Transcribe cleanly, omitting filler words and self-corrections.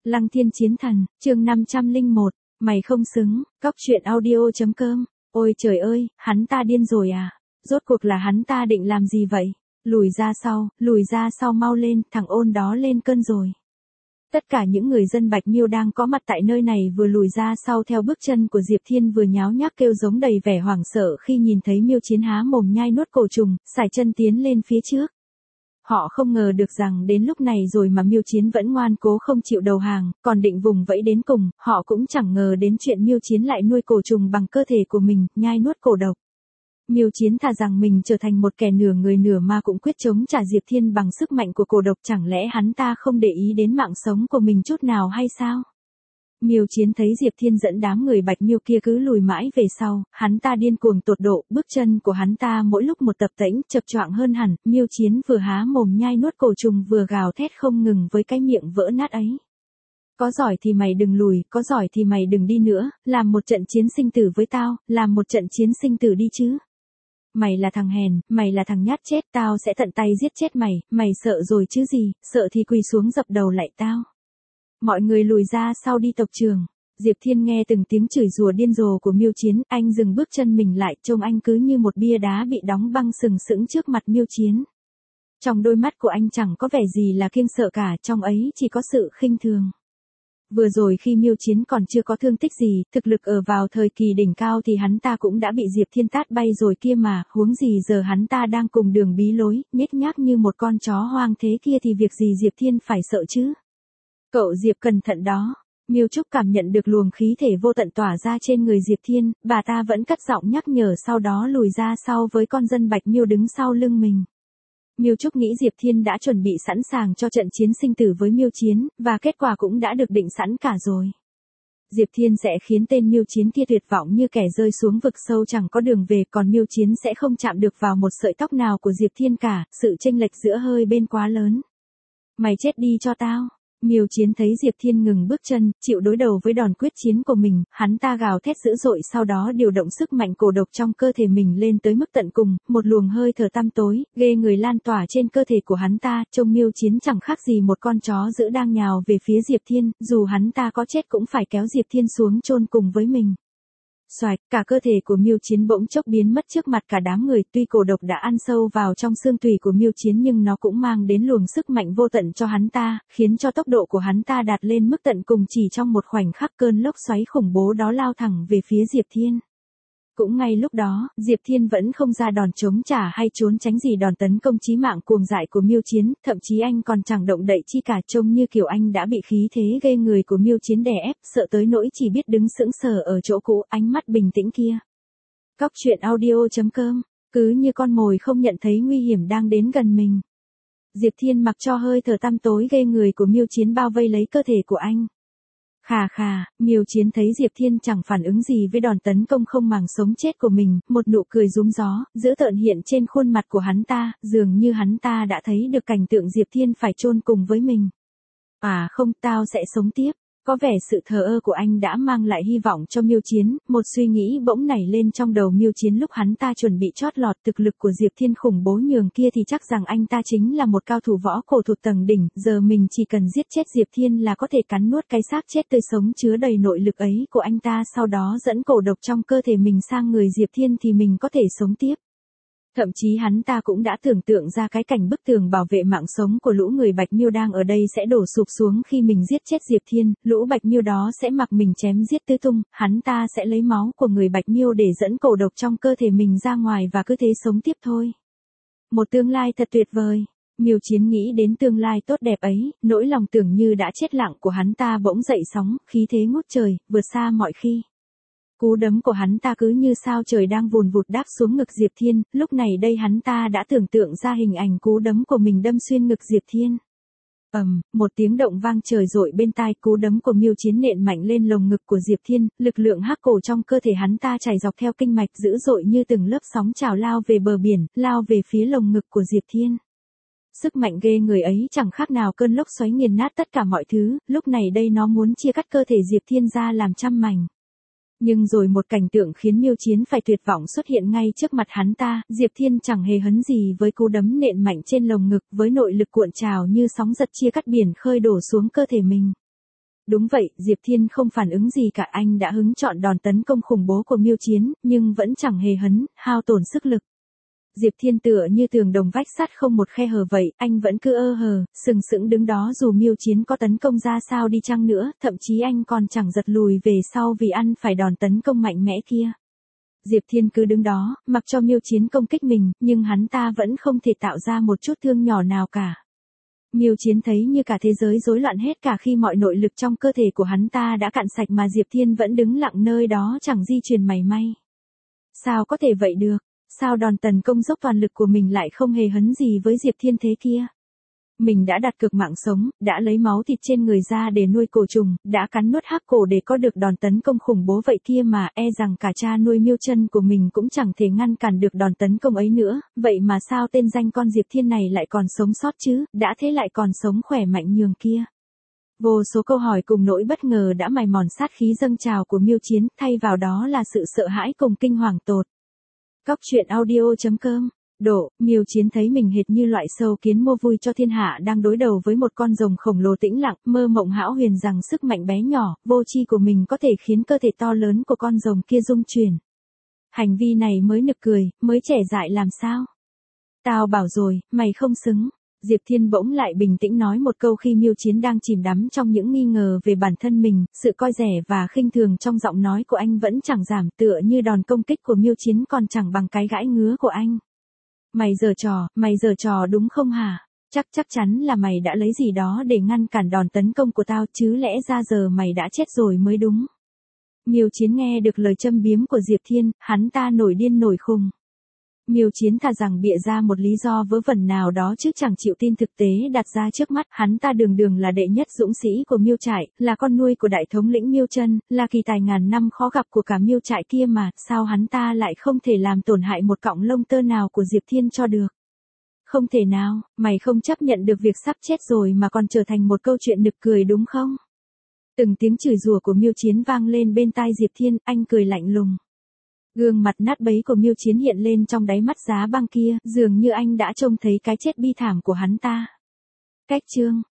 Lăng Thiên Chiến Thần, chương 501, mày không xứng, cóc truyện audio.com. Ôi trời ơi, hắn ta điên rồi à? Rốt cuộc là hắn ta định làm gì vậy? Lùi ra sau mau lên, thằng ôn đó lên cơn rồi. Tất cả những người dân Bạch Miêu đang có mặt tại nơi này vừa lùi ra sau theo bước chân của Diệp Thiên vừa nháo nhác kêu giống đầy vẻ hoảng sợ khi nhìn thấy Miêu Chiến há mồm nhai nuốt cổ trùng, sải chân tiến lên phía trước. Họ không ngờ được rằng đến lúc này rồi mà Miêu Chiến vẫn ngoan cố không chịu đầu hàng, còn định vùng vẫy đến cùng, họ cũng chẳng ngờ đến chuyện Miêu Chiến lại nuôi cổ trùng bằng cơ thể của mình, nhai nuốt cổ độc. Miêu Chiến thà rằng mình trở thành một kẻ nửa người nửa ma cũng quyết chống trả Diệp Thiên bằng sức mạnh của cổ độc, chẳng lẽ hắn ta không để ý đến mạng sống của mình chút nào hay sao? Miêu Chiến thấy Diệp Thiên dẫn đám người Bạch Miêu kia cứ lùi mãi về sau, hắn ta điên cuồng tột độ, bước chân của hắn ta mỗi lúc một tập tễnh, chập choạng hơn hẳn, Miêu Chiến vừa há mồm nhai nuốt cổ trùng vừa gào thét không ngừng với cái miệng vỡ nát ấy. Có giỏi thì mày đừng lùi, có giỏi thì mày đừng đi nữa, làm một trận chiến sinh tử với tao, làm một trận chiến sinh tử đi chứ. Mày là thằng hèn, mày là thằng nhát chết, tao sẽ tận tay giết chết mày, mày sợ rồi chứ gì, sợ thì quỳ xuống dập đầu lại tao. Mọi người lùi ra sau đi tộc trường. Diệp Thiên nghe từng tiếng chửi rủa điên rồ của Miêu Chiến, anh dừng bước chân mình lại, trông anh cứ như một bia đá bị đóng băng sừng sững trước mặt Miêu Chiến. Trong đôi mắt của anh chẳng có vẻ gì là kiêng sợ cả, trong ấy chỉ có sự khinh thường. Vừa rồi khi Miêu Chiến còn chưa có thương tích gì, thực lực ở vào thời kỳ đỉnh cao thì hắn ta cũng đã bị Diệp Thiên tát bay rồi kia mà, huống gì giờ hắn ta đang cùng đường bí lối, nhếch nhác như một con chó hoang thế kia thì việc gì Diệp Thiên phải sợ chứ? Cậu Diệp cẩn thận đó. Miêu Trúc cảm nhận được luồng khí thể vô tận tỏa ra trên người Diệp Thiên, bà ta vẫn cất giọng nhắc nhở, sau đó lùi ra sau với con dân Bạch Miêu đứng sau lưng mình. Miêu Trúc nghĩ Diệp Thiên đã chuẩn bị sẵn sàng cho trận chiến sinh tử với Miêu Chiến, và kết quả cũng đã được định sẵn cả rồi. Diệp Thiên sẽ khiến tên Miêu Chiến kia tuyệt vọng như kẻ rơi xuống vực sâu chẳng có đường về, còn Miêu Chiến sẽ không chạm được vào một sợi tóc nào của Diệp Thiên cả, sự chênh lệch giữa hơi bên quá lớn. Mày chết đi cho tao. Miêu Chiến thấy Diệp Thiên ngừng bước chân, chịu đối đầu với đòn quyết chiến của mình, hắn ta gào thét dữ dội, sau đó điều động sức mạnh cổ độc trong cơ thể mình lên tới mức tận cùng, một luồng hơi thở tăm tối, ghê người lan tỏa trên cơ thể của hắn ta, trông Miêu Chiến chẳng khác gì một con chó dữ đang nhào về phía Diệp Thiên, dù hắn ta có chết cũng phải kéo Diệp Thiên xuống chôn cùng với mình. Xoạch, cả cơ thể của Miêu Chiến bỗng chốc biến mất trước mặt cả đám người, tuy cổ độc đã ăn sâu vào trong xương tủy của Miêu Chiến nhưng nó cũng mang đến luồng sức mạnh vô tận cho hắn ta, khiến cho tốc độ của hắn ta đạt lên mức tận cùng, chỉ trong một khoảnh khắc cơn lốc xoáy khủng bố đó lao thẳng về phía Diệp Thiên. Cũng ngay lúc đó, Diệp Thiên vẫn không ra đòn chống trả hay trốn tránh gì đòn tấn công chí mạng cuồng dại của Miêu Chiến, thậm chí anh còn chẳng động đậy chi cả, trông như kiểu anh đã bị khí thế ghê người của Miêu Chiến đè ép, sợ tới nỗi chỉ biết đứng sững sờ ở chỗ cũ, ánh mắt bình tĩnh kia. Cóc truyện audio.com, cứ như con mồi không nhận thấy nguy hiểm đang đến gần mình. Diệp Thiên mặc cho hơi thở tăm tối ghê người của Miêu Chiến bao vây lấy cơ thể của anh. Khà, Miêu Chiến thấy Diệp Thiên chẳng phản ứng gì với đòn tấn công không màng sống chết của mình, một nụ cười rúm gió, dữ tợn hiện trên khuôn mặt của hắn ta, dường như hắn ta đã thấy được cảnh tượng Diệp Thiên phải chôn cùng với mình. À không, tao sẽ sống tiếp. Có vẻ sự thờ ơ của anh đã mang lại hy vọng cho Miêu Chiến, một suy nghĩ bỗng nảy lên trong đầu Miêu Chiến lúc hắn ta chuẩn bị chót lọt, thực lực của Diệp Thiên khủng bố nhường kia thì chắc rằng anh ta chính là một cao thủ võ cổ thuộc tầng đỉnh, giờ mình chỉ cần giết chết Diệp Thiên là có thể cắn nuốt cái xác chết tươi sống chứa đầy nội lực ấy của anh ta, sau đó dẫn cổ độc trong cơ thể mình sang người Diệp Thiên thì mình có thể sống tiếp. Thậm chí hắn ta cũng đã tưởng tượng ra cái cảnh bức tường bảo vệ mạng sống của lũ người Bạch Miêu đang ở đây sẽ đổ sụp xuống khi mình giết chết Diệp Thiên, lũ Bạch Miêu đó sẽ mặc mình chém giết tứ tung, hắn ta sẽ lấy máu của người Bạch Miêu để dẫn cổ độc trong cơ thể mình ra ngoài và cứ thế sống tiếp thôi. Một tương lai thật tuyệt vời. Miêu Chiến nghĩ đến tương lai tốt đẹp ấy, nỗi lòng tưởng như đã chết lặng của hắn ta bỗng dậy sóng, khí thế ngút trời, vượt xa mọi khi. Cú đấm của hắn ta cứ như sao trời đang vùn vụt đáp xuống ngực Diệp Thiên, lúc này đây hắn ta đã tưởng tượng ra hình ảnh cú đấm của mình đâm xuyên ngực Diệp Thiên. Một tiếng động vang trời rội bên tai, cú đấm của Miêu Chiến nện mạnh lên lồng ngực của Diệp Thiên, lực lượng hắc cổ trong cơ thể hắn ta chảy dọc theo kinh mạch dữ dội như từng lớp sóng trào lao về bờ biển, lao về phía lồng ngực của Diệp Thiên. Sức mạnh ghê người ấy chẳng khác nào cơn lốc xoáy nghiền nát tất cả mọi thứ, lúc này đây nó muốn chia cắt cơ thể Diệp Thiên ra làm trăm mảnh. Nhưng rồi một cảnh tượng khiến Miêu Chiến phải tuyệt vọng xuất hiện ngay trước mặt hắn ta, Diệp Thiên chẳng hề hấn gì với cú đấm nện mạnh trên lồng ngực, với nội lực cuộn trào như sóng giật chia cắt biển khơi đổ xuống cơ thể mình. Đúng vậy, Diệp Thiên không phản ứng gì cả, anh đã hứng chọn đòn tấn công khủng bố của Miêu Chiến, nhưng vẫn chẳng hề hấn, hao tổn sức lực. Diệp Thiên tựa như tường đồng vách sắt không một khe hở vậy, anh vẫn cứ ơ hờ, sừng sững đứng đó dù Miêu Chiến có tấn công ra sao đi chăng nữa, thậm chí anh còn chẳng giật lùi về sau vì ăn phải đòn tấn công mạnh mẽ kia. Diệp Thiên cứ đứng đó, mặc cho Miêu Chiến công kích mình, nhưng hắn ta vẫn không thể tạo ra một chút thương nhỏ nào cả. Miêu Chiến thấy như cả thế giới rối loạn hết cả khi mọi nội lực trong cơ thể của hắn ta đã cạn sạch mà Diệp Thiên vẫn đứng lặng nơi đó chẳng di chuyển mảy may. Sao có thể vậy được? Sao đòn tấn công dốc toàn lực của mình lại không hề hấn gì với Diệp Thiên thế kia? Mình đã đặt cược mạng sống, đã lấy máu thịt trên người ra để nuôi cổ trùng, đã cắn nuốt hắc cổ để có được đòn tấn công khủng bố vậy kia mà, e rằng cả cha nuôi Miêu Chân của mình cũng chẳng thể ngăn cản được đòn tấn công ấy nữa, vậy mà sao tên danh con Diệp Thiên này lại còn sống sót chứ, đã thế lại còn sống khỏe mạnh nhường kia. Vô số câu hỏi cùng nỗi bất ngờ đã mài mòn sát khí dâng trào của Miêu Chiến, thay vào đó là sự sợ hãi cùng kinh hoàng tột. Cóc truyện audio.com Độ, Miêu Chiến thấy mình hệt như loại sâu kiến mua vui cho thiên hạ đang đối đầu với một con rồng khổng lồ tĩnh lặng, mơ mộng hão huyền rằng sức mạnh bé nhỏ, vô tri của mình có thể khiến cơ thể to lớn của con rồng kia rung chuyển. Hành vi này mới nực cười, mới trẻ dại làm sao? Tao bảo rồi, mày không xứng. Diệp Thiên bỗng lại bình tĩnh nói một câu khi Miêu Chiến đang chìm đắm trong những nghi ngờ về bản thân mình, sự coi rẻ và khinh thường trong giọng nói của anh vẫn chẳng giảm, tựa như đòn công kích của Miêu Chiến còn chẳng bằng cái gãi ngứa của anh. Mày giở trò đúng không hả? Chắc chắn là mày đã lấy gì đó để ngăn cản đòn tấn công của tao chứ lẽ ra giờ mày đã chết rồi mới đúng. Miêu Chiến nghe được lời châm biếm của Diệp Thiên, hắn ta nổi điên nổi khùng. Miêu Chiến thà rằng bịa ra một lý do vớ vẩn nào đó chứ chẳng chịu tin thực tế đặt ra trước mắt, hắn ta đường đường là đệ nhất dũng sĩ của Miêu trại, là con nuôi của đại thống lĩnh Miêu Chân, là kỳ tài ngàn năm khó gặp của cả Miêu trại kia mà, sao hắn ta lại không thể làm tổn hại một cọng lông tơ nào của Diệp Thiên cho được. Không thể nào, mày không chấp nhận được việc sắp chết rồi mà còn trở thành một câu chuyện nực cười đúng không? Từng tiếng chửi rủa của Miêu Chiến vang lên bên tai Diệp Thiên, anh cười lạnh lùng. Gương mặt nát bấy của Miêu Chiến hiện lên trong đáy mắt giá băng kia, dường như anh đã trông thấy cái chết bi thảm của hắn ta. Cách chương